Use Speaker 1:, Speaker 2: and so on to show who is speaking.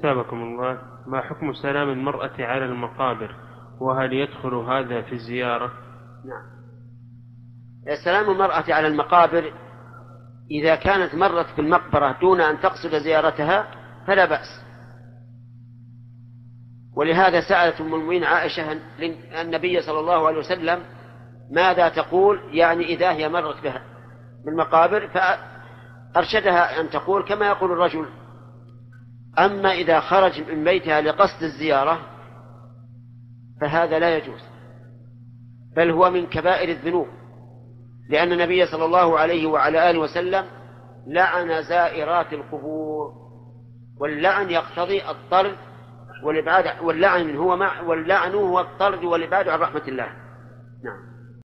Speaker 1: أثابكم الله، ما حكم سلام المرأة على المقابر، وهل يدخل هذا في الزيارة؟
Speaker 2: نعم. سلام المرأة على المقابر إذا كانت مرت في المقبرة دون أن تقصد زيارتها فلا بأس. ولهذا سألت أم المؤمنين عائشة النبي صلى الله عليه وسلم ماذا تقول، يعني إذا هي مرت بها بالمقابر، فأرشدها أن تقول كما يقول الرجل. أما إذا خرج من بيتها لقصد الزيارة فهذا لا يجوز، بل هو من كبائر الذنوب، لأن النبي صلى الله عليه وعلى آله وسلم لعن زائرات القبور، واللعن يقتضي الطرد والإبعاد، واللعن هو الطرد والإبعاد عن رحمة الله. نعم.